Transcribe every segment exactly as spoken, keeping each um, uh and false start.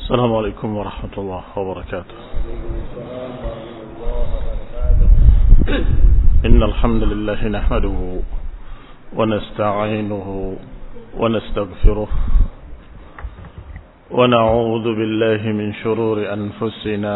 السلام عليكم ورحمة الله وبركاته. إن الحمد لله نحمده ونستعينه ونستغفره ونعوذ بالله من شرور أنفسنا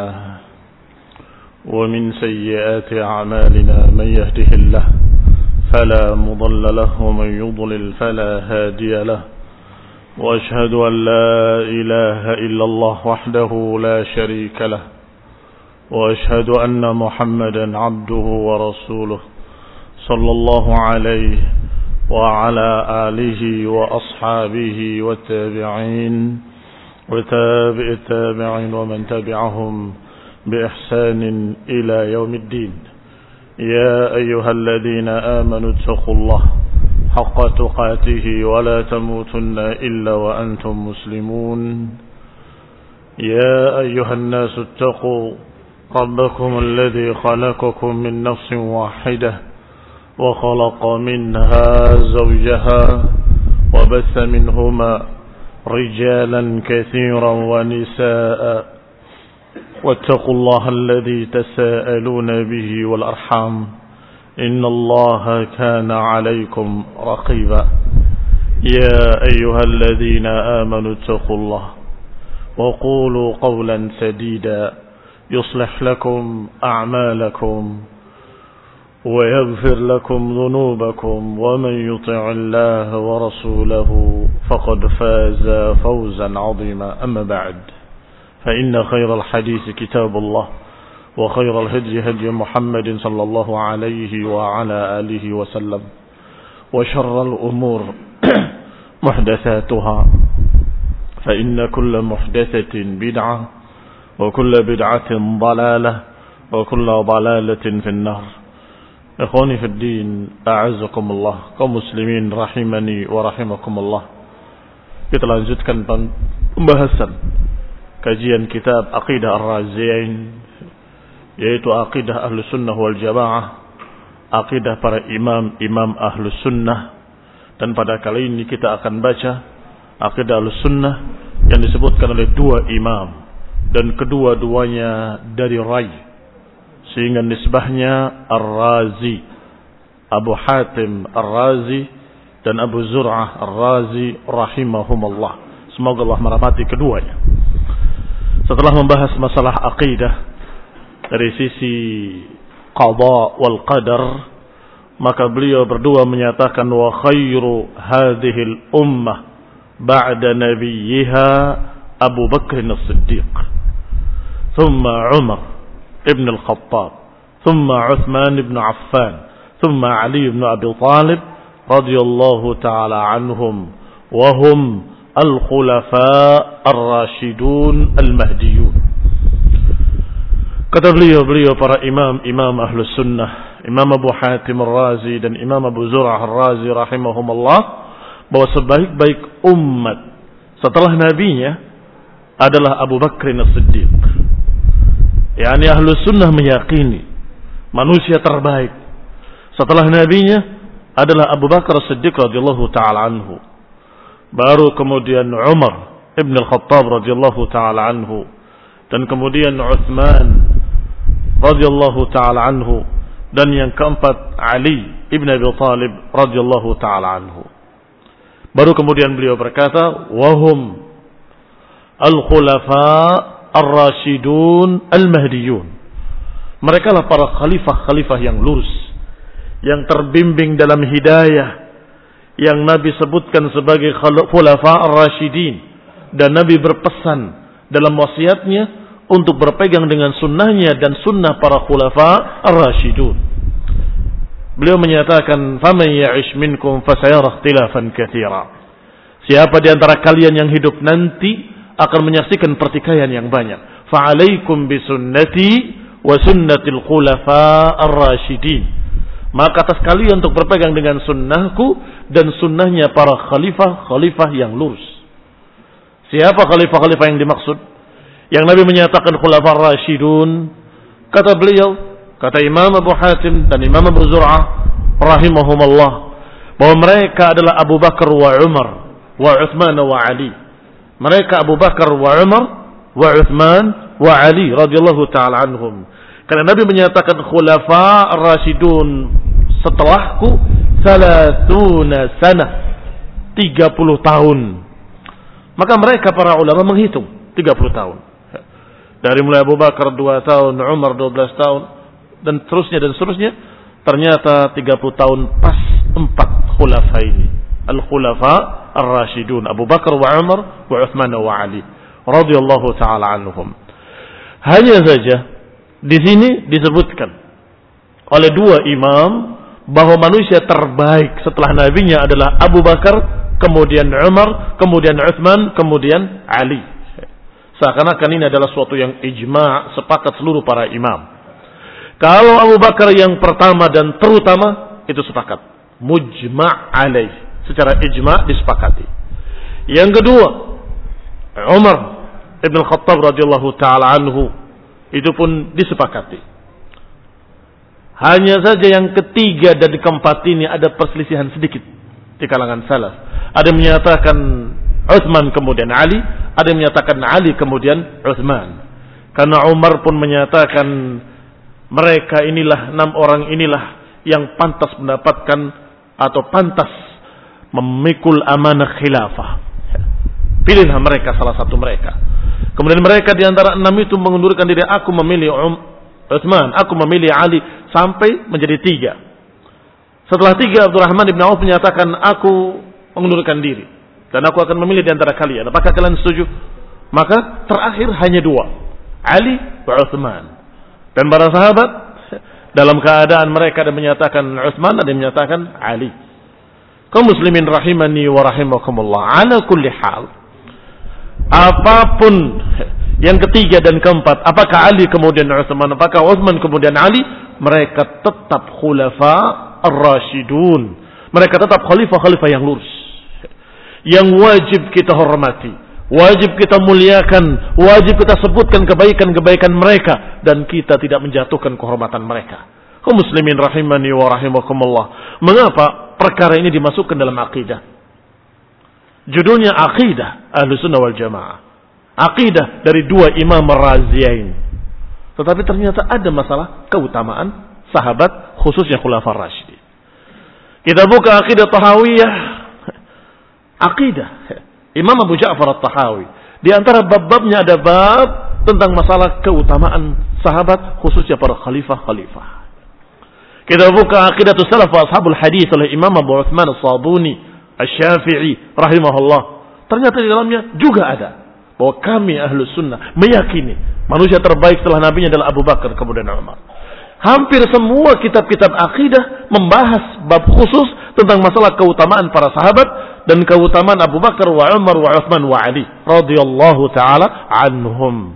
ومن سيئات أعمالنا. من يهده الله فلا مضل له ومن يضلل فلا هادي له. وأشهد أن لا إله إلا الله وحده لا شريك له. وأشهد أن محمدا عبده ورسوله صلى الله عليه وعلى آله وأصحابه والتابعين وتابع التابعين ومن تبعهم بإحسان إلى يوم الدين. يا أيها الذين آمنوا اتقوا الله حق تقاته ولا تموتن إلا وأنتم مسلمون. يا أيها الناس اتقوا ربكم الذي خلقكم من نفس واحدة وخلق منها زوجها وبث منهما رجالا كثيرا ونساء واتقوا الله الذي تساءلون به والأرحام إن الله كان عليكم رقيبا. يا أيها الذين آمنوا اتقوا الله وقولوا قولا سديدا يصلح لكم أعمالكم ويغفر لكم ذنوبكم ومن يطع الله ورسوله فقد فاز فوزا عظيما. أما بعد فإن خير الحديث كتاب الله وخير الهدي هدي محمد صلى الله عليه وعلى آله وسلم وشر الأمور محدثاتها فإن كل محدثة بدعة وكل بدعة ضلالة وكل ضلالة في النار. إخواني في الدين أعزكم الله kaum muslimin rahimani wa rahimakumullah. Kita lanjutkan pembahasan kajian kitab Aqidah Ar-Raziyain, yaitu Aqidah Ahlus Sunnah wal Jamaah, Aqidah para imam-imam Ahlus Sunnah. Dan pada kali ini kita akan baca Aqidah Ahlus Sunnah yang disebutkan oleh dua imam, dan kedua-duanya dari Rai, sehingga nisbahnya Ar-Razi, Abu Hatim Ar-Razi dan Abu Zur'ah Ar-Razi rahimahumullah. Semoga Allah merahmati keduanya. Setelah membahas masalah aqidah dari sisi qada wal qadar, maka beliau berdua menyatakan wa khairu hadhil ummah ba'da nabiyha Abu Bakr as-Siddiq, thumma Umar ibn al-Khattab, thumma Uthman ibn Affan, thumma Ali ibn Abi Talib radhiyallahu ta'ala anhum wa hum al-khulafa ar-rashidun al-mahdiyun. Kata beliau-beliau para imam-imam Ahlus Sunnah, Imam Abu Hatim Ar-Razi dan Imam Abu Zur'ah Ar-Razi rahimahumullah, bahwa sebaik-baik umat setelah nabinya adalah Abu Bakr as-Siddiq. Yani Ahlus Sunnah meyakini manusia terbaik setelah nabinya adalah Abu Bakar as-Siddiq radhiyallahu ta'ala anhu. Baru kemudian Umar ibn al-Khattab radhiyallahu ta'ala anhu, dan kemudian Uthman radhiyallahu ta'ala anhu, dan yang keempat Ali ibn Abi Talib radhiyallahu ta'ala anhu. Baru kemudian beliau berkata wahum al-khulafa ar-rashidun al-mahdiyun. Mereka lah para khalifah-khalifah yang lurus, yang terbimbing dalam hidayah, yang Nabi sebutkan sebagai khulafa ar-rashidin, dan Nabi berpesan dalam wasiatnya untuk berpegang dengan sunnahnya dan sunnah para khulafa ar-rashidun. Beliau menyatakan faman ya'ish minkum fasayara ikhtilafan katsira. Siapa di antara kalian yang hidup nanti akan menyaksikan pertikaian yang banyak. Fa'alaikum bisunnati wa sunnatil khulafa ar-rashidin. Maka atas kalian untuk berpegang dengan sunnahku dan sunnahnya para khalifah-khalifah yang lurus. Siapa khalifah-khalifah yang dimaksud? Yang Nabi menyatakan khulafa ar-rashidun, kata beliau, kata Imam Abu Hatim dan Imam Abu Zur'ah rahimahumullah, bahwa mereka adalah Abu Bakar wa Umar wa Uthman wa Ali. Mereka Abu Bakar wa Umar wa Uthman wa Ali radhiyallahu taala anhum. Karena Nabi menyatakan khulafa ar-rasyidun setelahku salatuna sanah, tiga puluh tahun. Maka mereka para ulama menghitung tiga puluh tahun. Dari mulai Abu Bakar dua tahun, Umar dua belas tahun, dan seterusnya dan seterusnya. Ternyata tiga puluh tahun pas empat khulafa ini. Al-khulafa ar-rasyidun, Abu Bakar wa Umar wa Uthman wa Ali radhiyallahu taala anhum. Hanya saja di sini disebutkan oleh dua imam bahwa manusia terbaik setelah nabinya adalah Abu Bakar, kemudian Umar, kemudian Uthman, kemudian Ali. Seakan-akan ini adalah suatu yang ijma', sepakat seluruh para imam. Kalau Abu Bakar yang pertama dan terutama, itu sepakat. Mujma' alaih. Secara ijma' disepakati. Yang kedua, Umar Ibn Khattab radhiyallahu ta'ala anhu, itu pun disepakati. Hanya saja yang ketiga dan keempat ini ada perselisihan sedikit di kalangan salaf. Ada yang menyatakan Uthman kemudian Ali, ada yang menyatakan Ali kemudian Uthman. Karena Umar pun menyatakan mereka inilah, enam orang inilah yang pantas mendapatkan atau pantas memikul amanah khilafah. Pilihlah mereka, salah satu mereka. Kemudian mereka di antara enam itu mengundurkan diri, aku memilih um, Uthman, aku memilih Ali, sampai menjadi tiga. Setelah tiga, Abdurrahman ibn Auf menyatakan, aku mengundurkan diri dan aku akan memilih di antara kalian. Apakah kalian setuju? Maka terakhir hanya dua, Ali wa Uthman. Dan para sahabat dalam keadaan mereka ada menyatakan Uthman, ada yang menyatakan Ali. Kaum muslimin rahimani wa rahimakumullah. Ala kulli hal, apapun yang ketiga dan keempat, apakah Ali kemudian Uthman, apakah Uthman kemudian Ali, mereka tetap khulafa ar-rasyidun. Mereka tetap khalifah-khalifah yang lurus, yang wajib kita hormati, wajib kita muliakan, wajib kita sebutkan kebaikan-kebaikan mereka, dan kita tidak menjatuhkan kehormatan mereka. Kaum muslimin rahimani wa rahimakumullah. Mengapa perkara ini dimasukkan dalam akidah? Judulnya akidah Ahlussunnah wal Jamaah. Akidah dari dua imam Raziyain. Tetapi ternyata ada masalah keutamaan sahabat, khususnya khulafar rasyidin. Kita buka akidah Tahawiyah. Akidah Imam Abu Ja'far At-Tahawi. Di antara bab-babnya ada bab tentang masalah keutamaan sahabat, khususnya para khalifah-khalifah. Kita buka akidah salaf wa ashabul hadis oleh Imam Abu Uthman As-Sabuni Asy-Syafi'i rahimahullah. Ternyata di dalamnya juga ada bahwa kami Ahlus Sunnah meyakini manusia terbaik setelah nabinya adalah Abu Bakar kemudian Umar. Hampir semua kitab-kitab akidah membahas bab khusus tentang masalah keutamaan para sahabat dan keutamaan Abu Bakar wa Umar wa Uthman wa Ali radhiyallahu taala anhum.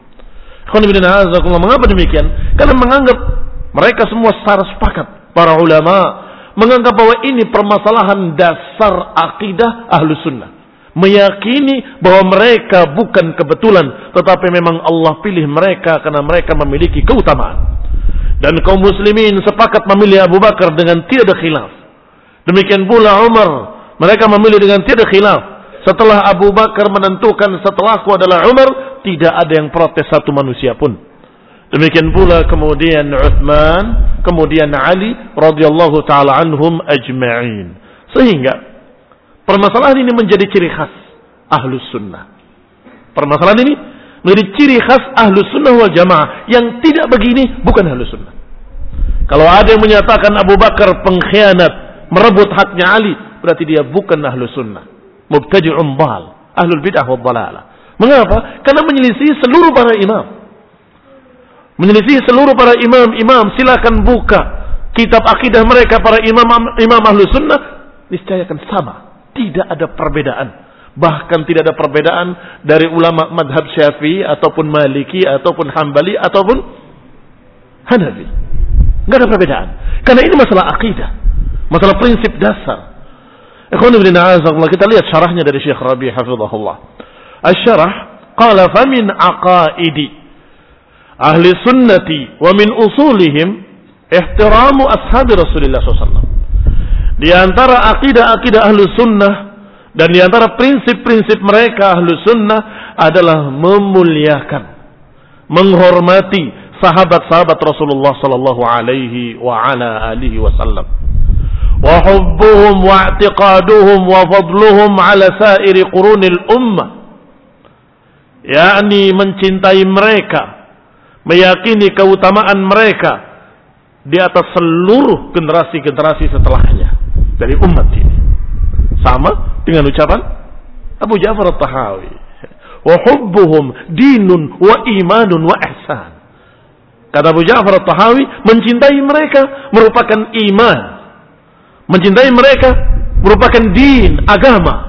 Mengapa demikian? Karena menganggap mereka semua secara sepakat, para ulama menganggap bahwa ini permasalahan dasar akidah Ahlus Sunnah. Meyakini bahwa mereka bukan kebetulan, tetapi memang Allah pilih mereka karena mereka memiliki keutamaan. Dan kaum muslimin sepakat memilih Abu Bakar dengan tiada khilaf. Demikian pula Umar, mereka memilih dengan tiada khilaf. Setelah Abu Bakar menentukan setelahku adalah Umar, tidak ada yang protes satu manusia pun. Demikian pula kemudian Uthman, kemudian Ali radhiyallahu taala anhum ajma'in. Sehingga permasalahan ini menjadi ciri khas Ahlus Sunnah. Permasalahan ini menjadi ciri khas Ahlus Sunnah wal Jamaah. Yang tidak begini bukan Ahlus Sunnah. Kalau ada yang menyatakan Abu Bakar pengkhianat, merebut haknya Ali, berarti dia bukan Ahlus Sunnah. Mubtadi'un dhal, ahlul bid'ah wad dhalalah. Mengapa? Karena menyelisih seluruh para imam. Menyelisih seluruh para imam-imam. Silakan buka kitab akidah mereka, para imam imam Ahlus Sunnah, niscayakan sama. Tidak ada perbedaan. Bahkan tidak ada perbedaan dari ulama madhab Syafi'i ataupun Maliki ataupun Hambali ataupun Hanafi. Enggak ada perbedaan. Karena ini masalah akidah, masalah prinsip dasar. Ikhwan ibn a'azakullah, kita lihat syarahnya dari Syekh Rabi' hafizahullah. Asy-syarah qala fa min aqaidi ahli sunnati wa min usulihim ihtiramu ashabi Rasulillah sallallahu alaihi wasallam. Di antara akidah-akidah ahli sunnah dan di antara prinsip-prinsip mereka ahlu sunnah adalah memuliakan, menghormati sahabat-sahabat Rasulullah sallallahu alaihi wa ala alihi wasallam. Wa hubbuhum wa i'tiqaduhum wa fadluhum ala sairi qurunil ummah. Yakni mencintai mereka, meyakini keutamaan mereka di atas seluruh generasi-generasi setelahnya dari umat ini. Sama dengan ucapan Abu Ja'far At-Tahawi, wa hubbuhum dinun wa imanun wa ihsan. Kata Abu Ja'far At-Tahawi, mencintai mereka merupakan iman, mencintai mereka merupakan din, agama.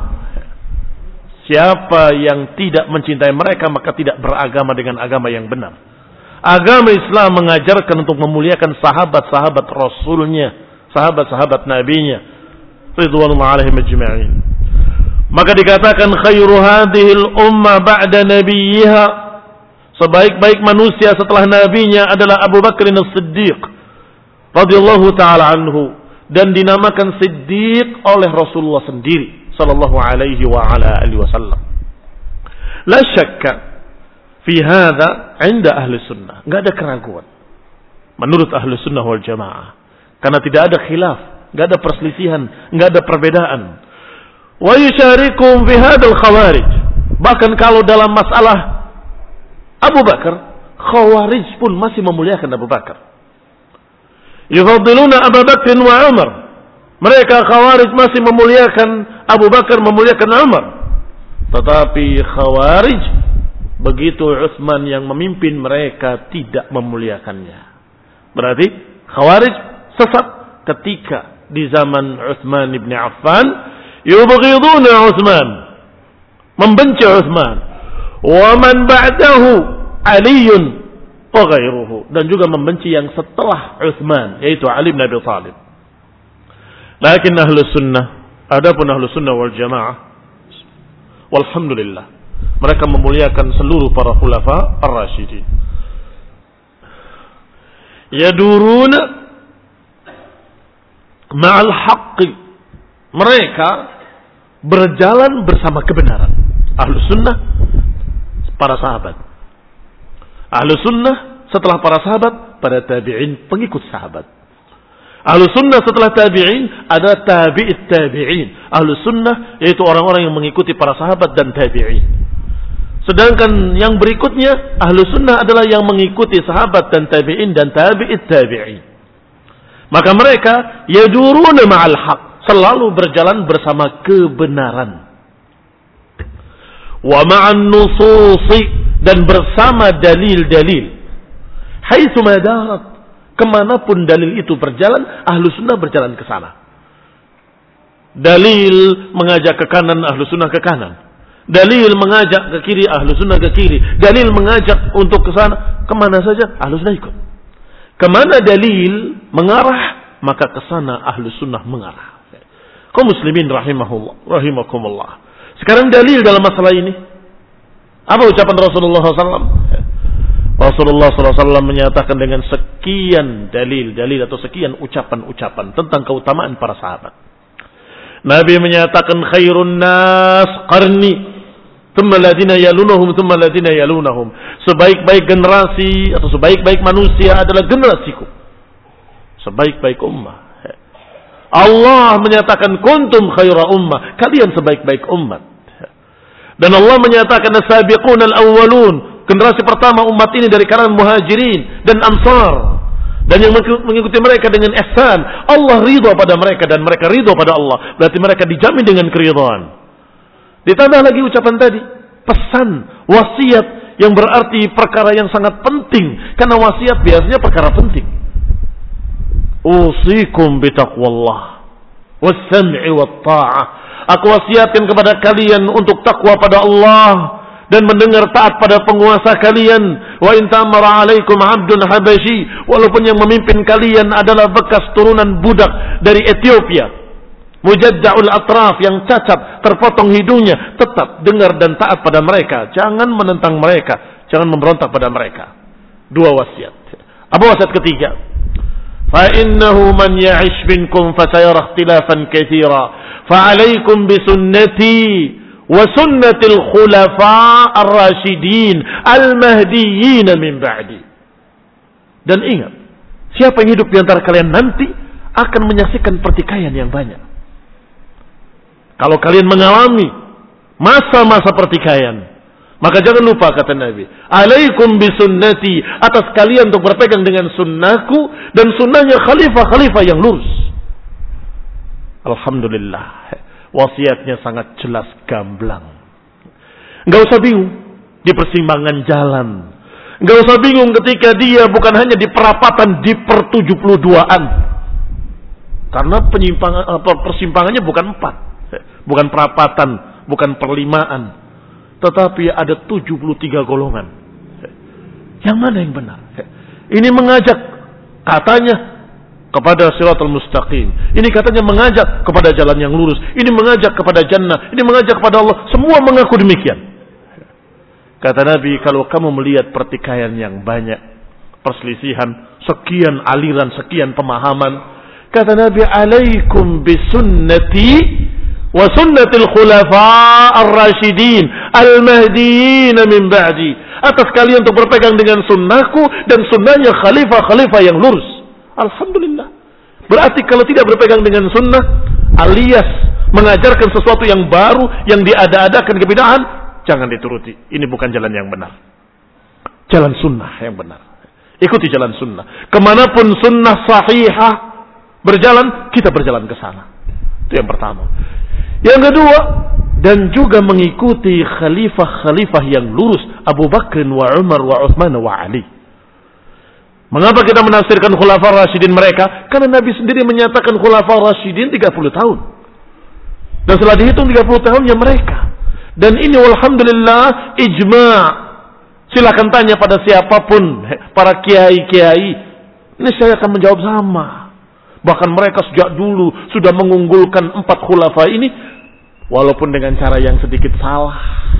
Siapa yang tidak mencintai mereka maka tidak beragama dengan agama yang benar. Agama Islam mengajarkan untuk memuliakan sahabat-sahabat Rasulnya, sahabat-sahabat Nabinya, ridwanullah alaihim ajma'in. Maka dikatakan khairu hadhil umma ba'da nabiyha, sebaik-baik manusia setelah nabinya adalah Abu Bakr as-Siddiq radhiyallahu taala anhu, dan dinamakan Siddiq oleh Rasulullah sendiri sallallahu alaihi wa ala alihi wasallam. La syakka fi hadha 'inda ahli sunnah, enggak ada keraguan menurut ahli sunnah wal jamaah, karena tidak ada khilaf, enggak ada perselisihan, enggak ada perbedaan. Wa yusyarikum fi hadzal khawarij, bahkan kalau dalam masalah Abu Bakar, khawarij pun masih memuliakan Abu Bakar. Yufaddiluna Abu Bakr wa Umar, mereka khawarij masih memuliakan Abu Bakar, memuliakan Umar. Tetapi khawarij begitu Utsman yang memimpin mereka tidak memuliakannya. Berarti khawarij sesat ketika di zaman Utsman ibn Affan, yubghiduna Utsman, membenci Utsman, wa man ba'dahu Aliun wa ghairuhu, dan juga membenci yang setelah Utsman yaitu Ali bin Abi Thalib. Lakin ahlu sunnah, adapun ahlu sunnah wal jamaah, walhamdulillah, mereka memuliakan seluruh para khulafa ar-rasyidin. Yaduruna ma'al haqqi, mereka berjalan bersama kebenaran. Ahlu sunnah, para sahabat. Ahlu sunnah setelah para sahabat, pada tabi'in, pengikut sahabat. Ahlu sunnah setelah tabi'in ada tabi'it tabi'in. Ahlu sunnah yaitu orang-orang yang mengikuti para sahabat dan tabi'in. Sedangkan yang berikutnya ahlu sunnah adalah yang mengikuti sahabat dan tabi'in dan tabi'it tabi'in. Maka mereka yaduruna ma'al haq, selalu berjalan bersama kebenaran. Wa ma'an nususi, dan bersama dalil-dalil. Haitsu madarat, kemanapun dalil itu berjalan, ahlu sunnah berjalan ke sana. Dalil mengajak ke kanan, ahlu sunnah ke kanan. Dalil mengajak ke kiri, ahlu sunnah ke kiri. Dalil mengajak untuk ke sana, kemana saja ahlu sunnah ikut. Kemana dalil mengarah, maka ke sana ahlu sunnah mengarah. Kaum muslimin rahimahullah, rahimakumullah. Sekarang dalil dalam masalah ini, apa ucapan Rasulullah shallallahu alaihi wasallam? Rasulullah shallallahu alaihi wasallam menyatakan dengan sekian dalil-dalil atau sekian ucapan-ucapan tentang keutamaan para sahabat. Nabi menyatakan khairun nas qarni, thumma ladina yalunahum, thumma ladina yalunahum. Sebaik-baik generasi atau sebaik-baik manusia adalah generasiku. Sebaik-baik ummah. Allah menyatakan kuntum khaira ummah, kalian sebaik-baik umat. Dan Allah menyatakan as-sabiqun al-awwalun, generasi pertama umat ini dari kalangan muhajirin dan ansar, dan yang mengikuti mereka dengan ihsan. Allah ridha pada mereka dan mereka ridha pada Allah, berarti mereka dijamin dengan keridhaan. Ditambah lagi ucapan tadi, pesan, wasiat, yang berarti perkara yang sangat penting, karena wasiat biasanya perkara penting. Usikum bitaqwallah was-sam'i wat-ta'ah, aku wasiatkan kepada kalian untuk takwa pada Allah dan mendengar taat pada penguasa kalian. Wa in tamara alaikum abdun habashi, walaupun yang memimpin kalian adalah bekas turunan budak dari Ethiopia, mujadda'ul atraf, yang cacat, terpotong hidungnya, tetap dengar dan taat pada mereka. Jangan menentang mereka, jangan memberontak pada mereka. Dua wasiat. Apa wasiat ketiga? Fa innahu man ya'ish minkum fasayara ikhtilafan katsira, fa alaikum bisunnati wa sunnatil khulafa ar-rasyidin al-mahdiyyin min ba'di. Dan ingat, siapa yang hidup di antara kalian nanti akan menyaksikan pertikaian yang banyak. Kalau kalian mengalami masa-masa pertikaian, maka jangan lupa kata Nabi, alaikum bisunnati, atas kalian untuk berpegang dengan sunnahku dan sunnahnya khalifah-khalifah yang lurus. Alhamdulillah, wasiatnya sangat jelas gamblang. Enggak usah bingung di persimpangan jalan. Enggak usah bingung ketika dia bukan hanya di perapatan di per tujuh puluh duaan. Karena penyimpangan persimpangannya bukan empat, bukan perapatan, bukan perlimaan, tetapi ada tujuh puluh tiga golongan. Yang mana yang benar? Ini mengajak katanya kepada siratal mustaqim. Ini katanya mengajak kepada jalan yang lurus. Ini mengajak kepada jannah. Ini mengajak kepada Allah. Semua mengaku demikian. Kata Nabi, kalau kamu melihat pertikaian yang banyak, perselisihan, sekian aliran, sekian pemahaman, kata Nabi, alaikum bisunnati wa sunnatil khulafa ar-rasyidin al-mahdiyyin min ba'di. Atas kalian untuk berpegang dengan sunnahku dan sunnahnya khalifah-khalifah yang lurus. Alhamdulillah. Berarti kalau tidak berpegang dengan sunnah alias mengajarkan sesuatu yang baru, yang diada-adakan kebidahan, jangan dituruti. Ini bukan jalan yang benar. Jalan sunnah yang benar. Ikuti jalan sunnah. Kemanapun sunnah sahihah berjalan, kita berjalan ke sana. Itu yang pertama. Yang kedua, dan juga mengikuti khalifah-khalifah yang lurus, Abu Bakr wa Umar wa Uthman wa Ali. Mengapa kita menafsirkan khulafah rasyidin mereka? Karena Nabi sendiri menyatakan khulafah rasyidin tiga puluh tahun. Dan setelah dihitung tiga puluh tahunnya mereka. Dan ini walhamdulillah ijma'. Silakan tanya pada siapapun, para kiai-kiai. Ini saya akan menjawab sama. Bahkan mereka sejak dulu sudah mengunggulkan empat khulafah ini, walaupun dengan cara yang sedikit salah.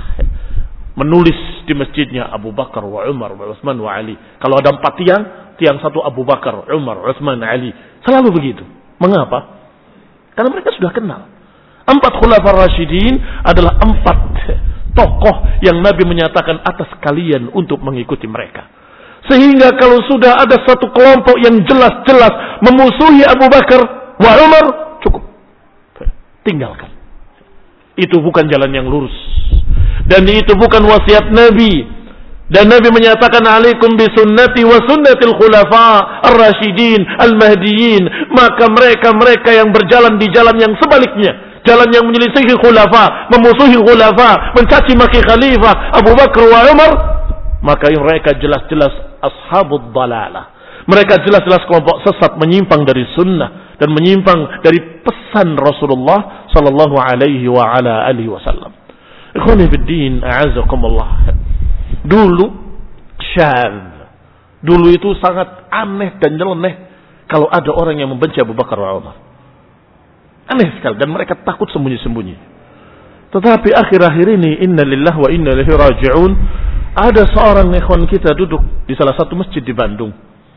Menulis di masjidnya Abu Bakar wa Umar wa Utsman wa Ali. Kalau ada empat tiang, tiang satu Abu Bakar, Umar, Utsman, Ali. Selalu begitu. Mengapa? Karena mereka sudah kenal. Empat khulafah rasyidin adalah empat tokoh yang Nabi menyatakan atas kalian untuk mengikuti mereka. Sehingga kalau sudah ada satu kelompok yang jelas-jelas memusuhi Abu Bakar wa Umar, cukup. Tinggalkan. Itu bukan jalan yang lurus. Dan itu bukan wasiat Nabi. Dan Nabi menyatakan alaikum bisunnati wa sunnatil khulafa ar-rasyidin al-mahdiyyin. Maka mereka-mereka yang berjalan di jalan yang sebaliknya, jalan yang menyelisihi khulafa, memusuhi khulafa, mencaci maki khalifah Abu Bakar wa Umar, maka mereka jelas-jelas ashabud dalalah. Mereka jelas-jelas kelompok sesat, menyimpang dari sunnah dan menyimpang dari pesan Rasulullah sallallahu alaihi wa ala alihi wasallam. Ikhwani fiddin, a'azakumullah. Dulu syadz. Dulu itu sangat aneh dan nyeleneh kalau ada orang yang membenci Abu Bakar wa Umar. Aneh sekali, dan mereka takut sembunyi-sembunyi. Tetapi akhir-akhir ini, inna lillahi wa inna ilaihi raji'un, ada seorang ikhwan kita duduk di salah satu masjid di Bandung.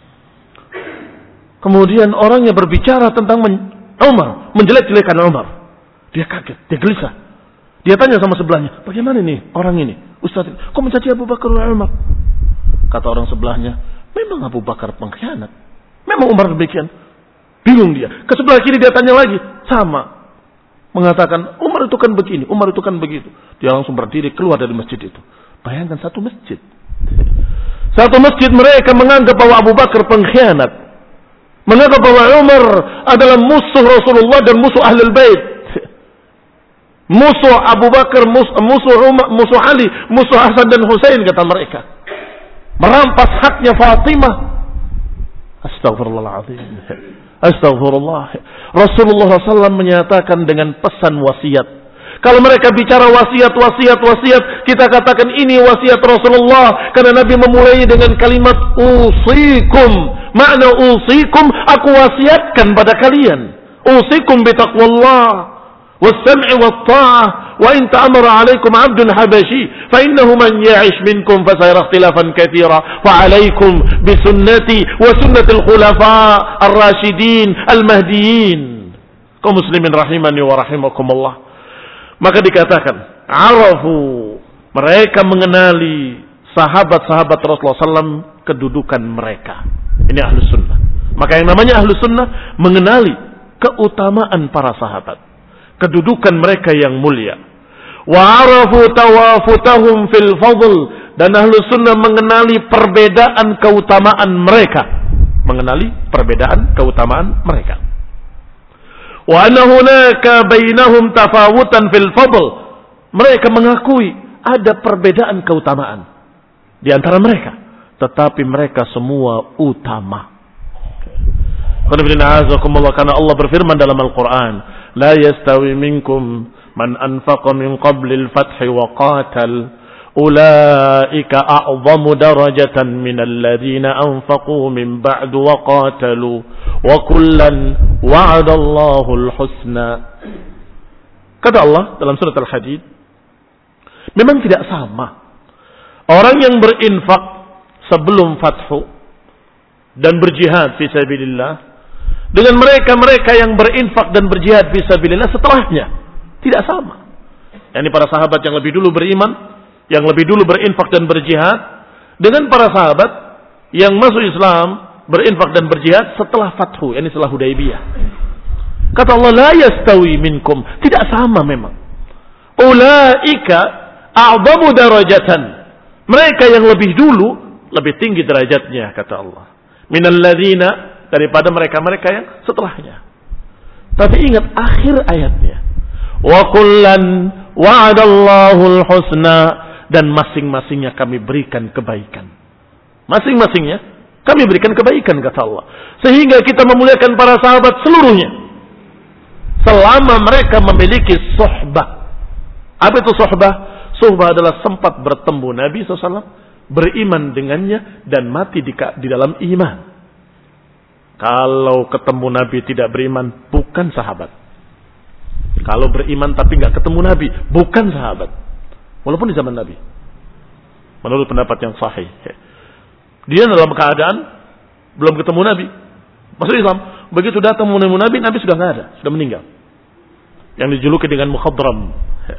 Kemudian orangnya berbicara tentang men- Umar, menjelek-jelekan Umar. Dia kaget, dia gelisah. Dia tanya sama sebelahnya, bagaimana nih orang ini? Ustaz, kok mencaci Abu Bakar wa Umar? Kata orang sebelahnya, memang Abu Bakar pengkhianat. Memang Umar demikian. Bingung dia. Ke sebelah kiri dia tanya lagi, sama. Mengatakan, Umar itu kan begini, Umar itu kan begitu. Dia langsung berdiri keluar dari masjid itu. Bayangkan satu masjid. Satu masjid mereka menganggap bahwa Abu Bakar pengkhianat. Menganggap bahwa Umar adalah musuh Rasulullah dan musuh Ahlul Bait. Musuh Abu Bakar, musuh, musuh Umar, musuh Ali, musuh Hasan dan Husain, kata mereka. Merampas haknya Fatimah. Astagfirullahaladzim. Astagfirullah. Rasulullah shallallahu alaihi wasallam menyatakan dengan pesan wasiat. Kalau mereka bicara wasiat, wasiat, wasiat, kita katakan ini wasiat Rasulullah. Karena Nabi memulainya dengan kalimat usikum. Makna usikum, aku wasiatkan pada kalian. Usikum bitaqwallah. والسمع والطاعة وإن تأمر عليكم عبد حبشي فإنه من يعش منكم فسيرى اختلافا كثيرا فعليكم بسنتي وسنة الخلفاء الراشدين المهديين. Kaum muslimin rahimani wa rahimakumullah. Maka dikatakan arafu, mereka mengenali sahabat-sahabat Rasulullah sallallahu alaihi wasallam kedudukan mereka. Ini ahlu sunnah. Maka yang namanya ahlu sunnah mengenali keutamaan para sahabat, kedudukan mereka yang mulia. Wa arafu tawafutahum fil fadl, dan ahlu sunnah mengenali perbedaan keutamaan mereka, mengenali perbedaan keutamaan mereka. Wa anna hunaka bainahum tafawutan fil fadl, mereka mengakui ada perbedaan keutamaan di antara mereka, tetapi mereka semua utama. Karena Allah berfirman dalam Al-Quran, la yastawi minkum man anfaqa min qabli al-fathi wa qatal, ulaika a'zamu darajatan min alladhina anfaqu min ba'du wa qatalu, wa kullan wa'ada Allahul husna. Kata Allah dalam surat Al-Hadid, memang tidak sama orang yang berinfak sebelum fathu dan berjihad fi sabilillah dengan mereka-mereka yang berinfak dan berjihad fi sabilillah setelahnya. Tidak sama. Yani para sahabat yang lebih dulu beriman, yang lebih dulu berinfak dan berjihad, dengan para sahabat yang masuk Islam, berinfak dan berjihad setelah fathu, yani setelah Hudaybiyah. Kata Allah, la yastawi minkum, tidak sama memang. Ulaika a'zamu darajatan, mereka yang lebih dulu lebih tinggi derajatnya, kata Allah. Minal ladzina, daripada mereka-mereka yang setelahnya. Tapi ingat akhir ayatnya. Wa kullan wa'adallahul husna, dan masing-masingnya kami berikan kebaikan. Masing-masingnya kami berikan kebaikan, kata Allah. Sehingga kita memuliakan para sahabat seluruhnya, selama mereka memiliki suhbah. Apa itu suhbah? Suhbah adalah sempat bertemu Nabi shallallahu alaihi wasallam, beriman dengannya, dan mati di, di dalam iman. Kalau ketemu Nabi tidak beriman, bukan sahabat. Kalau beriman tapi nggak ketemu Nabi, bukan sahabat. Walaupun di zaman Nabi, menurut pendapat yang sahih, dia dalam keadaan belum ketemu Nabi, masuk Islam. Begitu datang menemui Nabi, Nabi sudah nggak ada, sudah meninggal. Yang dijuluki dengan mukhadram.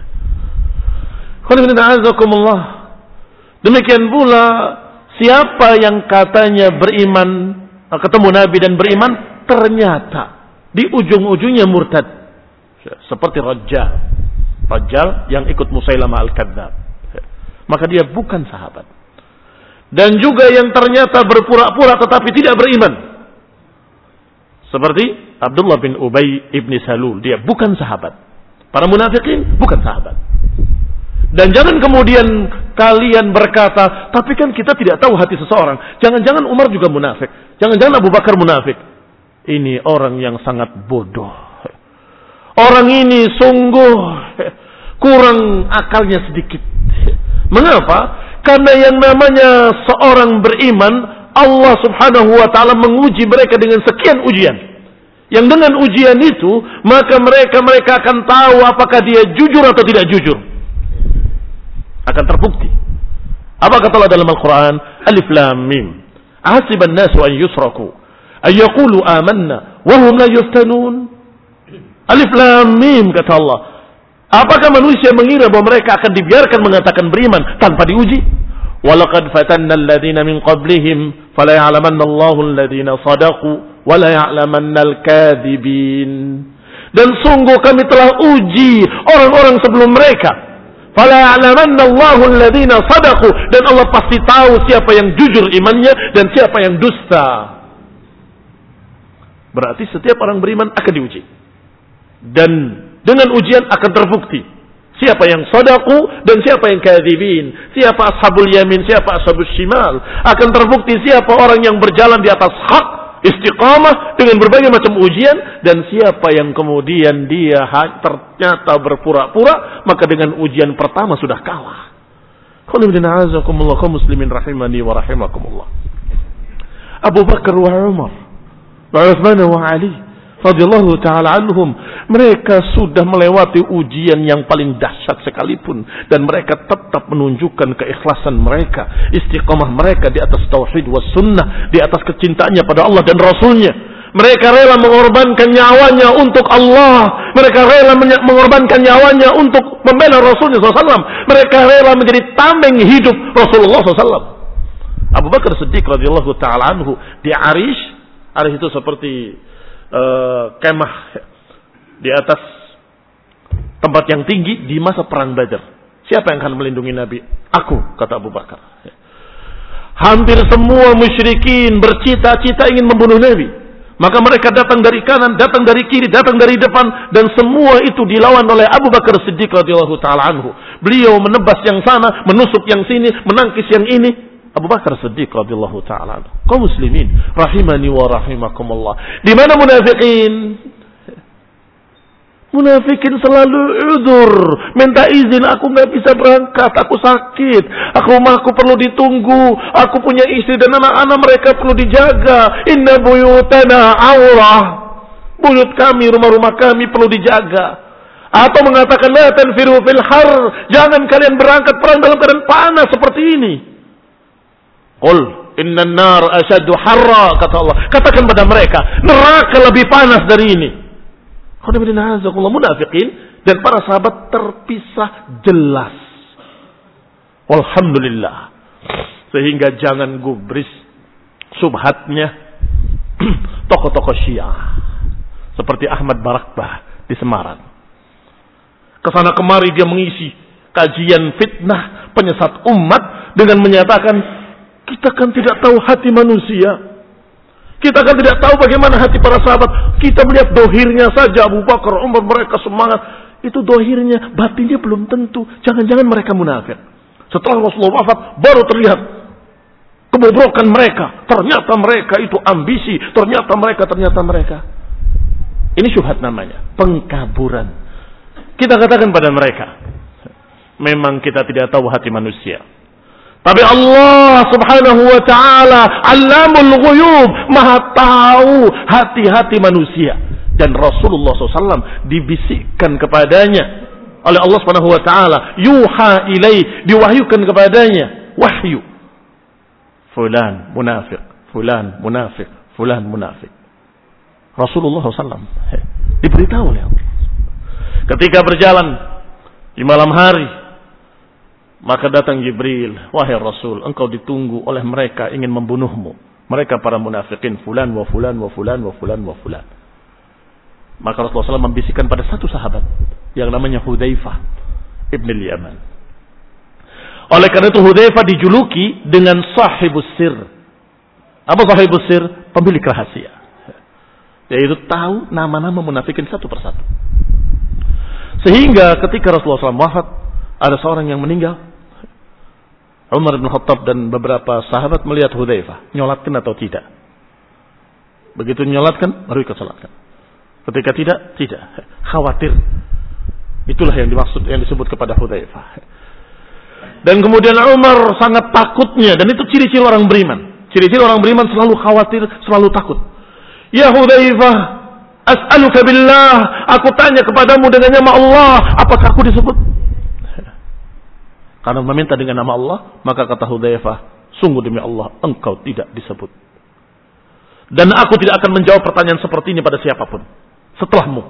Demikian pula siapa yang katanya beriman, ketemu Nabi dan beriman, ternyata di ujung-ujungnya murtad, seperti Rajjal, Rajjal yang ikut Musailamah al-Kadzdzab, maka dia bukan sahabat. Dan juga yang ternyata berpura-pura tetapi tidak beriman, seperti Abdullah bin Ubay ibn Salul, dia bukan sahabat. Para munafikin bukan sahabat. Dan jangan kemudian kalian berkata, tapi kan kita tidak tahu hati seseorang. Jangan-jangan Umar juga munafik. Jangan-jangan Abu Bakar munafik. Ini orang yang sangat bodoh. Orang ini sungguh kurang akalnya sedikit. Mengapa? Karena yang namanya seorang beriman, Allah subhanahu wa ta'ala menguji mereka dengan sekian ujian. Yang dengan ujian itu, maka mereka-mereka akan tahu apakah dia jujur atau tidak jujur. Akan terbukti. Apa kata Allah dalam Al-Quran? Alif Lam Mim. Ahasiban nasu an yusraku an yaqulu amanna wa hum la yuftanun. Alif Lam Mim, kata Allah. Apakah manusia mengira bahwa mereka akan dibiarkan mengatakan beriman tanpa diuji? Walaqad fatanna alladhina min qablihim fala ya'lamanna Allahu alladhina sadaqu wa la ya'lamanna al-kadhibin. Dan sungguh kami telah uji orang-orang sebelum mereka. Fala ya'lamanna Allahu alladhina sadaqu, dan Allah pasti tahu siapa yang jujur imannya dan siapa yang dusta. Berarti setiap orang beriman akan diuji. Dan dengan ujian akan terbukti siapa yang sadaqu dan siapa yang kadzibin, siapa ashabul yamin, siapa ashabul shimal. Akan terbukti siapa orang yang berjalan di atas hak, istiqamah dengan berbagai macam ujian, dan siapa yang kemudian dia ternyata berpura-pura, maka dengan ujian pertama sudah kalah. Qul inna a'azakumullah kaum muslimin rahimani wa rahimakumullah. Abu Bakar wa Umar wa Utsman wa Ali radhiyallahu taala anhum, mereka sudah melewati ujian yang paling dahsyat sekalipun, dan mereka tetap menunjukkan keikhlasan mereka, istiqamah mereka di atas tauhid was sunnah, di atas kecintaannya pada Allah dan Rasulnya. Mereka rela mengorbankan nyawanya untuk Allah. Mereka rela mengorbankan nyawanya untuk membela Rasulullah shallallahu alaihi wasallam. Mereka rela menjadi tameng hidup Rasulullah shallallahu alaihi wasallam. Abu Bakar Siddiq radhiyallahu ta'ala anhu di Arish. Arish itu seperti uh, kemah di atas tempat yang tinggi di masa perang Badar. Siapa yang akan melindungi Nabi? Aku, kata Abu Bakar. Hampir semua musyrikin bercita-cita ingin membunuh Nabi. Maka mereka datang dari kanan, datang dari kiri, datang dari depan, dan semua itu dilawan oleh Abu Bakar Siddiq radhiyallahu ta'ala anhu. Beliau menebas yang sana, menusuk yang sini, menangkis yang ini. Abu Bakar Siddiq radhiyallahu ta'ala anhu. Kaum muslimin rahimani wa rahimakumullah. Di mana munafikin? Munafikin selalu udzur, minta izin, aku nggak bisa berangkat, aku sakit, aku rumah aku perlu ditunggu, aku punya istri dan anak-anak mereka perlu dijaga. Inna buyutana aurah, buyut kami, rumah-rumah kami perlu dijaga. Atau mengatakan la tanfiru fil har, jangan kalian berangkat perang dalam keadaan panas seperti ini. Qul inna an-nar ashaddu harra, kata Allah. Katakan pada mereka, neraka lebih panas dari ini. Munafikin dan para sahabat terpisah jelas. Alhamdulillah. Sehingga jangan gubris subhatnya tokoh-tokoh Syiah seperti Ahmad Barakbah di Semarang. Kesana kemari dia mengisi kajian fitnah penyesat umat dengan menyatakan kita kan tidak tahu hati manusia. Kita kan tidak tahu bagaimana hati para sahabat. Kita melihat dohirnya saja, Abu Bakar, Umar, mereka semangat. Itu dohirnya, batinnya belum tentu. Jangan-jangan mereka munafik. Setelah Rasulullah wafat, baru terlihat kebobrokan mereka. Ternyata mereka itu ambisi. Ternyata mereka, ternyata mereka. Ini syubhat namanya, pengkaburan. Kita katakan pada mereka, memang kita tidak tahu hati manusia. Tapi Allah subhanahu wa ta'ala Allamul ghuyub, maha tahu hati-hati manusia. Dan Rasulullah shallallahu alaihi wasallam dibisikkan kepadanya oleh Allah subhanahu wa ta'ala, yuha ilaih, diwahyukan kepadanya wahyu, fulan munafik, fulan munafik, fulan munafik. Rasulullah shallallahu alaihi wasallam diberitahu oleh Allah. Ketika berjalan di malam hari, maka datang Jibril, wahai Rasul, engkau ditunggu oleh mereka ingin membunuhmu. Mereka para munafikin, fulan wa fulan wa fulan wa fulan wa fulan. Maka Rasulullah shallallahu alaihi wasallam membisikkan pada satu sahabat yang namanya Hudzaifah ibn al-Yaman. Oleh karena itu Hudzaifah dijuluki dengan sahibus sir. Apa sahibus sir? Pemilik rahasia. Yaitu tahu nama-nama munafikin satu persatu. Sehingga ketika Rasulullah shallallahu alaihi wasallam wafat, ada seorang yang meninggal. Umar bin Khattab dan beberapa sahabat melihat Hudzaifah, nyolatkan atau tidak. Begitu nyolatkan, baru ikut salatkan. Ketika tidak, tidak. Khawatir. Itulah yang dimaksud, yang disebut kepada Hudzaifah. Dan kemudian Umar sangat takutnya, dan itu ciri-ciri orang beriman. Ciri-ciri orang beriman selalu khawatir, selalu takut. Ya Hudzaifah, as'aluka billah, aku tanya kepadamu dengan nama Allah, apakah aku disebut? Karena meminta dengan nama Allah, maka kata Hudzaifah, sungguh demi Allah, engkau tidak disebut. Dan aku tidak akan menjawab pertanyaan seperti ini pada siapapun setelahmu.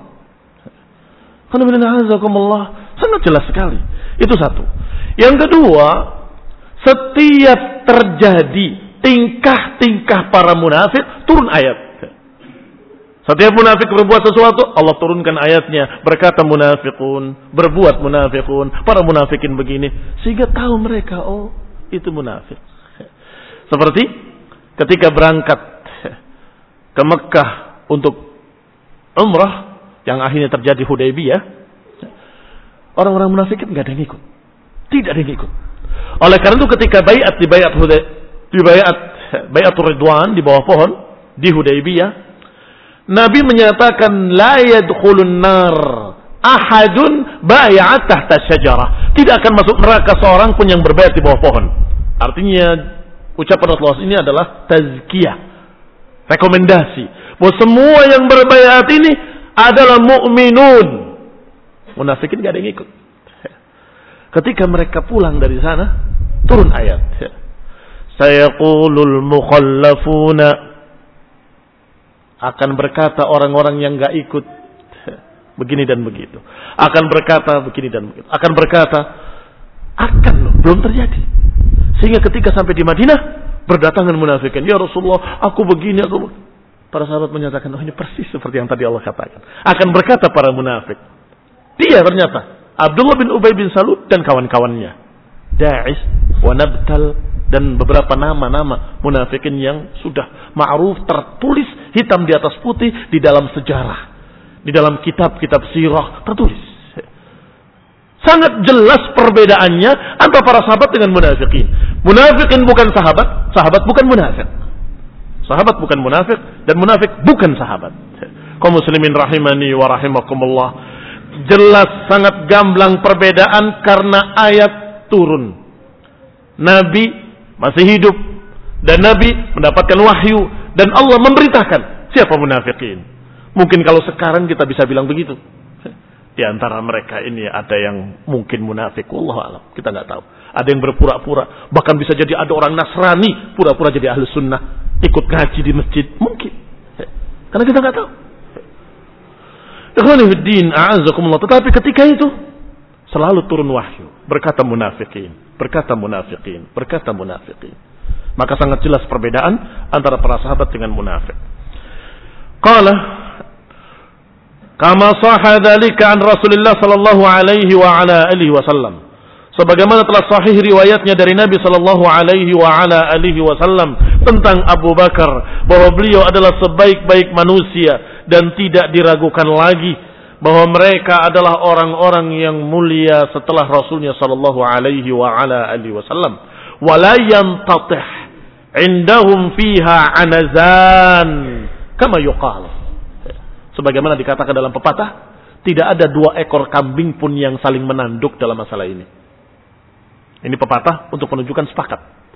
Sangat jelas sekali. Itu satu. Yang kedua, setiap terjadi tingkah-tingkah para munafik, turun ayat. Setiap munafik berbuat sesuatu, Allah turunkan ayatnya. Berkata munafikun, berbuat munafikun, para munafikin begini. Sehingga tahu mereka, oh itu munafik. Seperti ketika berangkat ke Mekah untuk umrah, yang akhirnya terjadi Hudaybiyah, orang-orang munafikin nggak ada yang ikut. Tidak ada yang ikut. Oleh karena itu ketika bayat di bayat Huday, di bayat bayatul Ridwan di bawah pohon di Hudaybiyah, Nabi menyatakan la yadkhulun nar ahadun bai'at tahta syajarah. Tidak akan masuk neraka seorang pun yang berbayat di bawah pohon. Artinya ucapan Rasulullah ini adalah tazkiyah, rekomendasi bahwa semua yang berbayat ini adalah mukminun. Munafikin enggak ada yang ikut. Ketika mereka pulang dari sana, turun ayat. Sayaqulul mukhallafuna Akan berkata orang-orang yang gak ikut begini dan begitu. Akan berkata begini dan begitu. Akan berkata, akan loh, belum terjadi. Sehingga ketika sampai di Madinah, berdatangan munafikin. Ya Rasulullah, aku begini, aku begini. Para sahabat menyatakan, oh ini persis seperti yang tadi Allah katakan. Akan berkata para munafik. Dia ternyata Abdullah bin Ubay bin Salul dan kawan-kawannya. Da'is, wa Nabtal, dan beberapa nama-nama munafikin yang sudah ma'ruf, tertulis hitam di atas putih di dalam sejarah. Di dalam kitab-kitab sirah tertulis. Sangat jelas perbedaannya antara para sahabat dengan munafikin. Munafikin bukan sahabat, sahabat bukan munafik. Sahabat bukan munafik dan munafik bukan sahabat. Kaum muslimin rahimani wa rahimakumullah. Jelas sangat gamblang perbedaan karena ayat turun. Nabi masih hidup dan Nabi mendapatkan wahyu dan Allah memberitakan siapa munafikin. Mungkin kalau sekarang kita bisa bilang begitu. Di antara mereka ini ada yang mungkin munafik, wallahu a'lam, kita nggak tahu. Ada yang berpura-pura, bahkan bisa jadi ada orang Nasrani pura-pura jadi ahli sunnah, ikut ngaji di masjid, mungkin. Karena kita nggak tahu. Ikhwani fiddin, a'azakumullah. Tetapi ketika itu selalu turun wahyu, berkata munafikin, berkata munafikin, berkata munafikin. Maka sangat jelas perbedaan antara para sahabat dengan munafik. Qala kama sahha dzalika an Rasulullah sallallahu alaihi wa ala alihi wasallam. Sebagaimana telah sahih riwayatnya dari Nabi sallallahu alaihi wa ala alihi wasallam tentang Abu Bakar bahwa beliau adalah sebaik-baik manusia dan tidak diragukan lagi bahwa mereka adalah orang-orang yang mulia setelah Rasulnya sallallahu alaihi wa ala alihi wasallam. Wa la yantatih indahum fiha anazan kama yuqal. Sebagaimana dikatakan dalam pepatah, tidak ada dua ekor kambing pun yang saling menanduk dalam masalah ini. Ini pepatah untuk menunjukkan sepakat.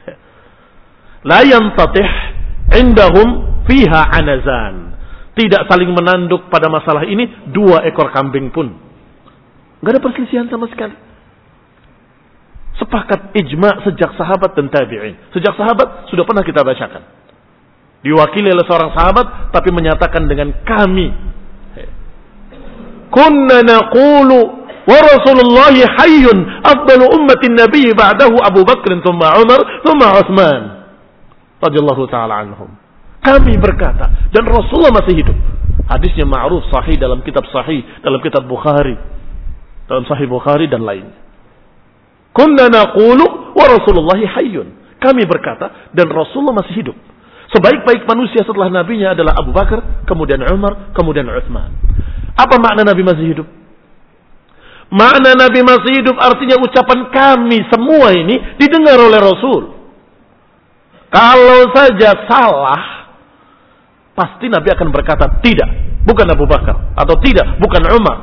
La yantatih indahum fiha anazan. Tidak saling menanduk pada masalah ini dua ekor kambing pun. Gak ada perselisihan sama sekali. Sepakat ijma sejak sahabat dan tabi'in. Sejak sahabat sudah pernah kita bacakan. Diwakili oleh seorang sahabat tapi menyatakan dengan kami. Kunna naqulu wa Rasulullah hayyun afdalu ummatin nabiy ba'dahu Abu Bakr thumma Umar thumma Utsman radhiyallahu taala anhum. Kami berkata dan Rasulullah masih hidup. Hadisnya ma'ruf sahih dalam kitab sahih, dalam kitab Bukhari, dalam sahih Bukhari dan lainnya. Kunna naqulu wa Rasulullah hayyun. Kami berkata dan Rasulullah masih hidup. Sebaik-baik manusia setelah nabinya adalah Abu Bakar, kemudian Umar, kemudian Utsman. Apa makna Nabi masih hidup? Makna Nabi masih hidup artinya ucapan kami semua ini didengar oleh Rasul. Kalau saja salah, pasti Nabi akan berkata tidak, bukan Abu Bakar, atau tidak, bukan Umar.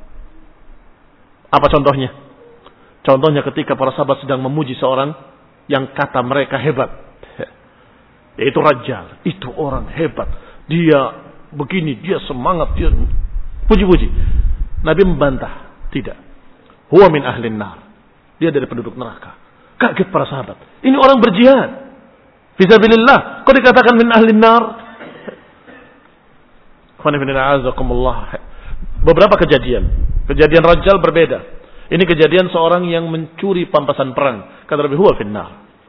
Apa contohnya? Contohnya ketika para sahabat sedang memuji seorang yang kata mereka hebat. Yaitu Rajjal. Itu orang hebat. Dia begini, dia semangat, dia puji-puji. Nabi membantah. Tidak. Huwa min ahlin nar. Dia dari penduduk neraka. Kaget para sahabat. Ini orang berjihad. Fisabilillah. Kok dikatakan min ahlin nar? Beberapa kejadian. Kejadian Rajjal berbeda. Ini kejadian seorang yang mencuri pampasan perang. Kata Nabi, huwa fin nar.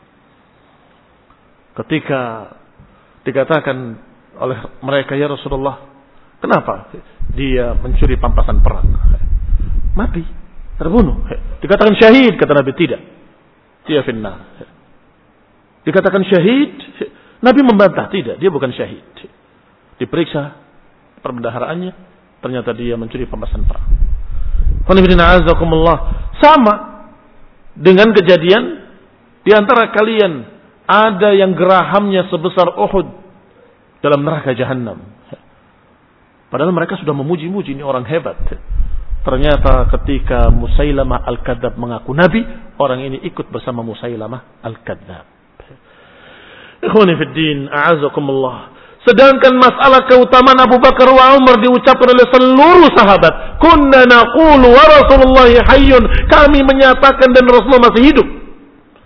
Ketika dikatakan oleh mereka, ya Rasulullah, kenapa dia mencuri pampasan perang? Mati, terbunuh. Dikatakan syahid, kata Nabi, tidak. Dia finnar. Dikatakan syahid, Nabi membantah, tidak, dia bukan syahid. Diperiksa perbendaharaannya, ternyata dia mencuri pampasan perang. Sama dengan kejadian di antara kalian ada yang gerahamnya sebesar Uhud dalam neraka Jahannam. Padahal mereka sudah memuji-muji ini orang hebat. Ternyata ketika Musailamah Al-Kadzab mengaku Nabi, orang ini ikut bersama Musailamah Al-Kadzab. Ikhwani fiddin, a'azakumullah. Sedangkan masalah keutamaan Abu Bakar wa Umar diucapkan oleh seluruh sahabat. Kunna naqulu wa Rasulullah hayyun. Kami menyatakan dan Rasulullah masih hidup.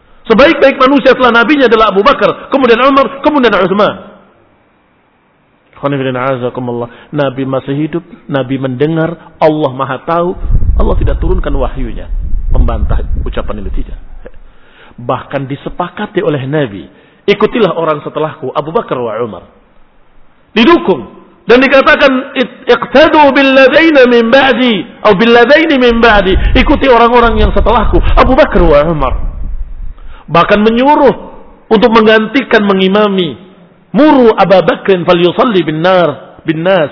Sebaik-baik manusia setelah nabinya adalah Abu Bakar, kemudian Umar, kemudian Utsman. Nabi masih hidup, Nabi mendengar, Allah Maha tahu, Allah tidak turunkan wahyunya membantah ucapan ini, tidak. Bahkan disepakati oleh Nabi, ikutilah orang setelahku, Abu Bakar wa Umar. Didukung dan dikatakan iqtadu billadaina min ba'di atau billadaini min ba'di, ikuti orang-orang yang setelahku, Abu Bakar wa Umar. Bahkan menyuruh untuk menggantikan mengimami. Muru Abu Bakr falyusalli bin nar bin nas.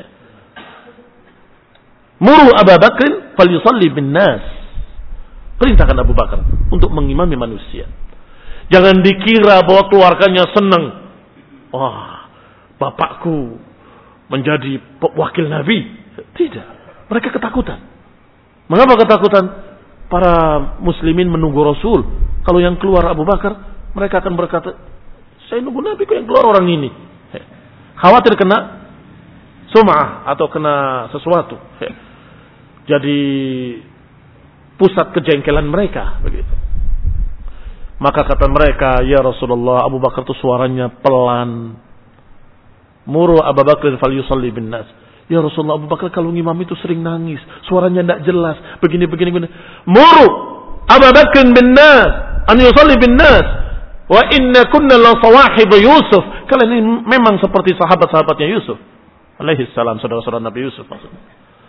Muru Abu Bakr falyusalli bin nas. Perintahkan Abu Bakar untuk mengimami manusia. Jangan dikira bahwa keluarganya senang. Wah, bapakku menjadi wakil Nabi. Tidak. Mereka ketakutan. Mengapa ketakutan? Para muslimin menunggu Rasul. Kalau yang keluar Abu Bakar, mereka akan berkata, saya nunggu Nabi kok yang keluar orang ini. Khawatir kena sum'ah atau kena sesuatu. Jadi pusat kejengkelan mereka begitu. Maka kata mereka, ya Rasulullah, Abu Bakar itu suaranya pelan. Muru Abu Bakar falyusalli bin nas. Ya Rasulullah, Abu Bakar kalau ngimam itu sering nangis, suaranya tidak jelas, begini begini begini. Muru Abu Bakar bin nas an yusalli bin nas. Wa inna kunna la sawahib Yusuf. Kalian ini memang seperti sahabat-sahabatnya Yusuf alaihi salam, saudara-saudara Nabi Yusuf maksudnya.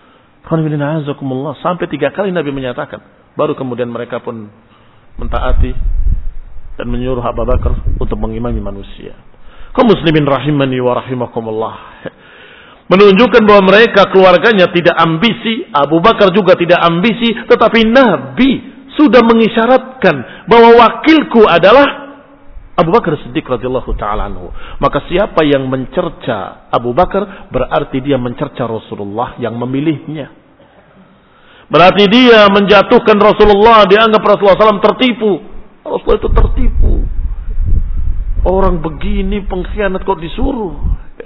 Sampai tiga kali Nabi menyatakan, baru kemudian mereka pun mentaati dan menyuruh Abu Bakar untuk mengimami manusia. Kaum muslimin rahimani wa rahimakumullah. Menunjukkan bahwa mereka keluarganya tidak ambisi, Abu Bakar juga tidak ambisi, tetapi Nabi sudah mengisyaratkan bahwa wakilku adalah Abu Bakar Siddiq radhiyallahu ta'ala anhu. Maka siapa yang mencerca Abu Bakar, berarti dia mencerca Rasulullah yang memilihnya. Berarti dia menjatuhkan Rasulullah, dianggap Rasulullah shallallahu alaihi wasallam tertipu. Rasulullah itu tertipu. Orang begini pengkhianat kok disuruh.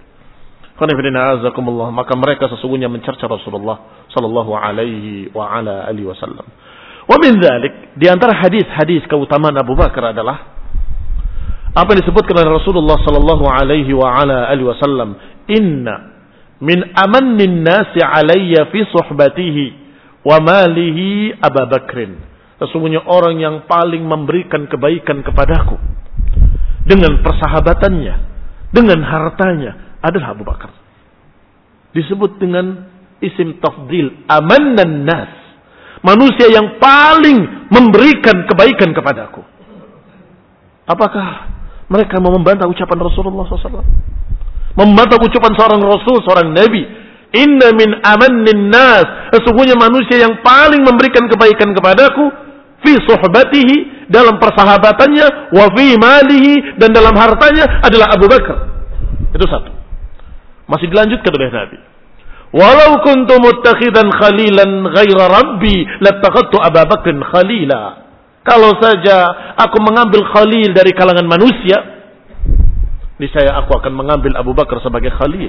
Maka mereka sesungguhnya mencerca Rasulullah sallallahu alaihi wa ala alihi wasallam. Wa min dzalik, di antara hadis-hadis keutamaan Abu Bakar adalah apa yang disebutkan oleh Rasulullah sallallahu alaihi wa ala alihi wasallam, inna min amannin nasi alayya fi suhbatihi wa malihi Abu Bakrin. Sesungguhnya orang yang paling memberikan kebaikan kepadaku dengan persahabatannya, dengan hartanya adalah Abu Bakar. Disebut dengan isim tafdil, amannan nas. Manusia yang paling memberikan kebaikan kepadaku. Apakah mereka mau membantah ucapan Rasulullah shallallahu alaihi wasallam? Membantah ucapan seorang Rasul, seorang Nabi. Inna min amannin nas. Sesungguhnya manusia yang paling memberikan kebaikan kepadaku. Fi suhbatihi, dalam persahabatannya. Wa fi malihi, dan dalam hartanya adalah Abu Bakar. Itu satu. Masih dilanjutkan oleh Nabi. Walau kuntu muttakhidan khalilan ghaira rabbi lattakhadtu Abu Bakrin khalila. Kalau saja aku mengambil khalil dari kalangan manusia, niscaya aku akan mengambil Abu Bakar sebagai khalil.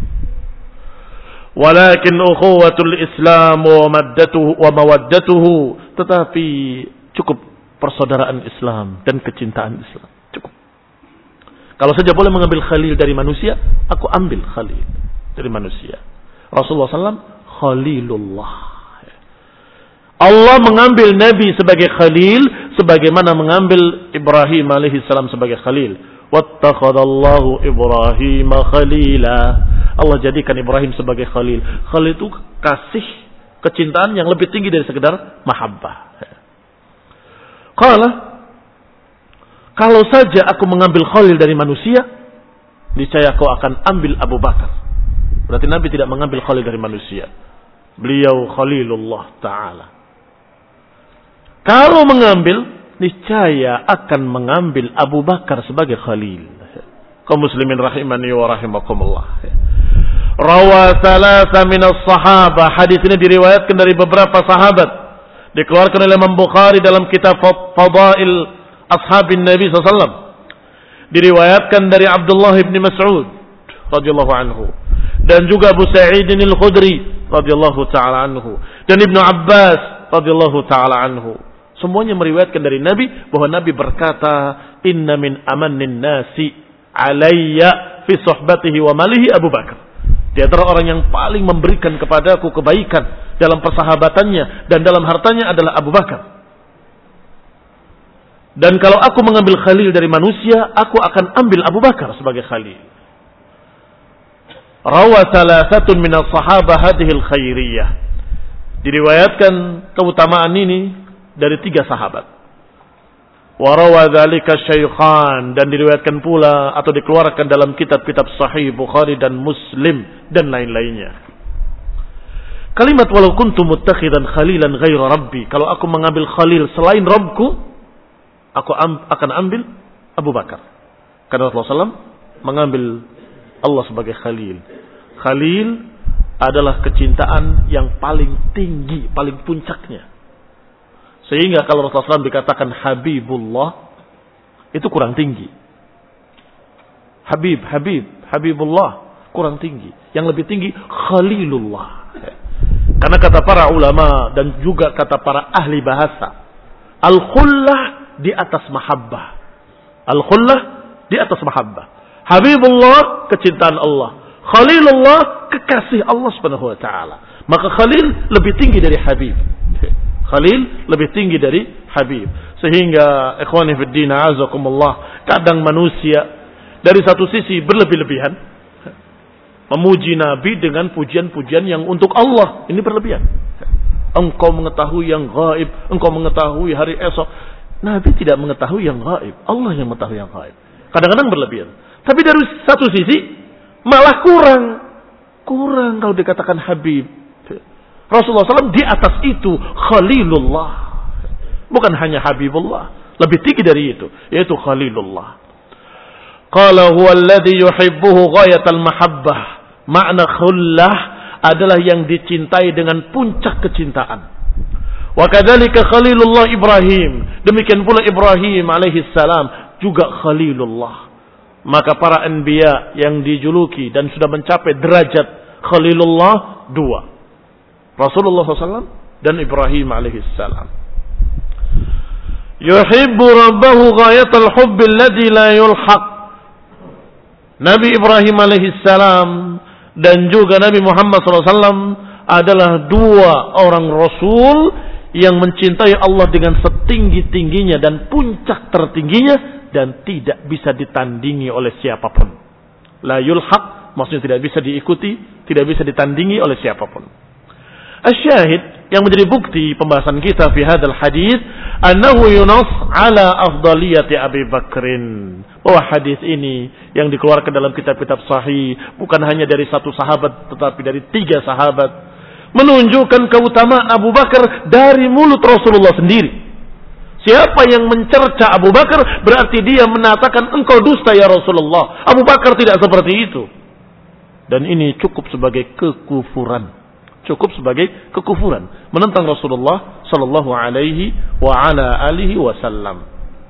Walakin ukhuwatul Islam wa maddatuhu wa mawaddatuhu, tetapi cukup persaudaraan Islam dan kecintaan Islam. Cukup. Kalau saja boleh mengambil khalil dari manusia, aku ambil khalil dari manusia. Rasulullah sallallahu alaihi wasallam khalilullah. Allah mengambil Nabi sebagai khalil sebagaimana mengambil Ibrahim alaihi salam sebagai khalil. Wattakhadallahu Ibrahim khalila. Allah jadikan Ibrahim sebagai khalil. Khalil itu kasih, kecintaan yang lebih tinggi dari sekedar mahabbah. Qala, kalau saja aku mengambil khalil dari manusia, niscaya kau akan ambil Abu Bakar. Berarti Nabi tidak mengambil khalil dari manusia. Beliau khalilullah ta'ala. Kalau mengambil, niscaya akan mengambil Abu Bakar sebagai khalil. Kaum muslimin rahimani wa rahimakumullah. Rawa thalatha minas sahabah. Hadis ini diriwayatkan dari beberapa sahabat. Dikeluarkan oleh Imam Bukhari dalam kitab Fadail Ashabin Nabi sallallahu alaihi wasallam. Diriwayatkan dari Abdullah bin Mas'ud radhiyallahu anhu. Dan juga Abu Sa'id al-Khudri radhiyallahu ta'ala anhu. Dan Ibnu Abbas radhiyallahu ta'ala anhu. Semuanya meriwayatkan dari Nabi bahwa Nabi berkata, "Inna min amannin nasi alayya fi suhbatihi wa malihi Abu Bakar. Di antara orang yang paling memberikan kepadaku kebaikan dalam persahabatannya dan dalam hartanya adalah Abu Bakar. Dan kalau aku mengambil khalil dari manusia, aku akan ambil Abu Bakar sebagai khalil. Rawa thalathatun minas sahabah hadhil khairiyah. Diriwayatkan keutamaan ini dari tiga sahabat. Wa rawa dzalika syaikhan, dan diriwayatkan pula atau dikeluarkan dalam kitab-kitab sahih Bukhari dan Muslim dan lain-lainnya. Kalimat walau kuntu muttakhidan khalilan ghaira rabbi, kalau aku mengambil khalil selain Rabbku, aku am, akan ambil Abu Bakar. Karena Rasulullah shallallahu alaihi wasallam mengambil Allah sebagai khalil. Khalil adalah kecintaan yang paling tinggi, paling puncaknya. Sehingga kalau Rasulullah shallallahu alaihi wasallam dikatakan Habibullah, itu kurang tinggi. Habib, Habib, Habibullah kurang tinggi. Yang lebih tinggi Khalilullah. Karena kata para ulama dan juga kata para ahli bahasa, al-khullah di atas mahabbah. Al-khullah di atas mahabbah. Habibullah, kecintaan Allah. Khalilullah, kekasih Allah Subhanahu wa taala. Maka Khalil lebih tinggi dari Habib. Khalil lebih tinggi dari Habib. Sehingga ikhwani fid din azakumullah, kadang manusia dari satu sisi berlebih-lebihan memuji Nabi dengan pujian-pujian yang untuk Allah. Ini berlebihan. Engkau mengetahui yang gaib, engkau mengetahui hari esok. Nabi tidak mengetahui yang gaib, Allah yang mengetahui yang gaib. Kadang-kadang berlebihan. Tapi dari satu sisi malah kurang. Kurang kalau dikatakan Habib. Rasulullah shallallahu alaihi wasallam di atas itu Khalilullah. Bukan hanya Habibullah. Lebih tinggi dari itu. Yaitu Khalilullah. Qala huwa alladhi yuhibbuhu ghayatal mahabbah. Makna khullah adalah yang dicintai dengan puncak kecintaan. Wa kadzalika Khalilullah Ibrahim. Demikian pula Ibrahim alaihi salam juga Khalilullah. Maka para anbiya yang dijuluki dan sudah mencapai derajat Khalilullah dua. Rasulullah shallallahu alaihi wasallam dan Ibrahim alaihi salam. Yuhibbu rabbahu ghayatal hubbi alladhi la yulhaq. Nabi Ibrahim alaihi salam dan juga Nabi Muhammad shallallahu alaihi wasallam adalah dua orang Rasul yang mencintai Allah dengan setinggi-tingginya dan puncak tertingginya dan tidak bisa ditandingi oleh siapapun. La yulhaq maksudnya tidak bisa diikuti, tidak bisa ditandingi oleh siapapun. Asyahid yang menjadi bukti pembahasan kita fi hadzal hadis annahu yunas ala afdaliyati Abi Bakrin. Bahwa hadis ini yang dikeluarkan dalam kitab-kitab sahih bukan hanya dari satu sahabat tetapi dari tiga sahabat, menunjukkan keutamaan Abu Bakar dari mulut Rasulullah sendiri. Siapa yang mencerca Abu Bakar berarti dia mengatakan engkau dusta ya Rasulullah. Abu Bakar tidak seperti itu. Dan ini cukup sebagai kekufuran. Cukup sebagai kekufuran menentang Rasulullah sallallahu alaihi wa ala alihi wasallam.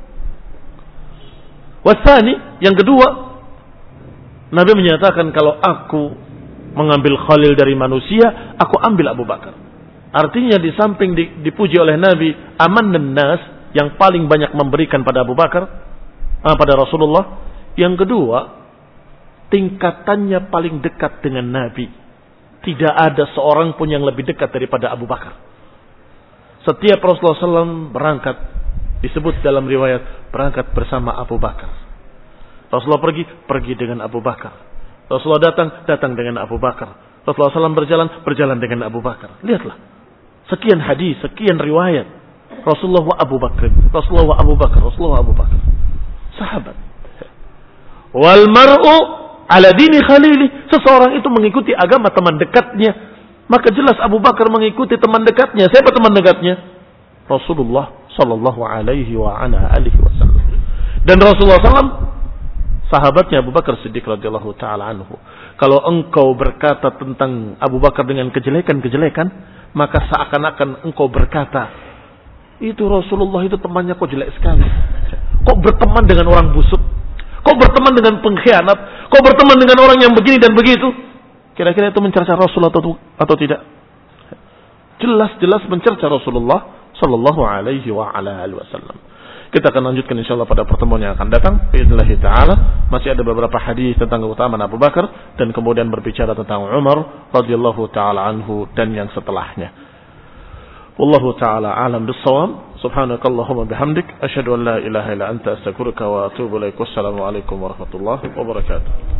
Wasani, yang kedua, Nabi menyatakan kalau aku mengambil khalil dari manusia, aku ambil Abu Bakar. Artinya di samping dipuji oleh Nabi amanun nas, yang paling banyak memberikan pada Abu Bakar, ah, pada Rasulullah. Yang kedua, tingkatannya paling dekat dengan Nabi. Tidak ada seorang pun yang lebih dekat daripada Abu Bakar. Setiap Rasulullah shallallahu alaihi wasallam berangkat, disebut dalam riwayat berangkat bersama Abu Bakar. Rasulullah pergi, pergi dengan Abu Bakar. Rasulullah datang, datang dengan Abu Bakar. Rasulullah shallallahu alaihi wasallam berjalan, berjalan dengan Abu Bakar. Lihatlah, sekian hadis, sekian riwayat. Rasulullah wa Abu Bakar, Rasulullah wa Abu Bakar, Rasulullah wa Abu Bakar. Sahabat. Wal mar'u ala dini khalili. Seseorang itu mengikuti agama teman dekatnya. Maka jelas Abu Bakar mengikuti teman dekatnya. Siapa teman dekatnya? Rasulullah sallallahu alaihi wa ala alihi wasallam. Dan Rasulullah sallallahu alaihi wasallam sahabatnya Abu Bakar Siddiq radhiyallahu taala anhu. Kalau engkau berkata tentang Abu Bakar dengan kejelekan-kejelekan, maka seakan-akan engkau berkata, itu Rasulullah itu temannya kok jelek sekali. Kok berteman dengan orang busuk? Kok berteman dengan pengkhianat? Kok berteman dengan orang yang begini dan begitu? Kira-kira itu mencerca Rasul atau, atau tidak? Jelas-jelas mencerca Rasulullah sallallahu alaihi wa ala alihi wasallam. Kita akan lanjutkan insyaallah pada pertemuan yang akan datang. Bismillah taala. Masih ada beberapa hadis tentang keutamaan Abu Bakar dan kemudian berbicara tentang Umar radhiyallahu taala anhu dan yang setelahnya. Wallahu taala alam bis-shawab. Subhanakallahumma bihamdik asyhadu an la ilaha illa anta astaghfiruka wa atubu ilaik. Wassalamu alaikum warahmatullahi wabarakatuh.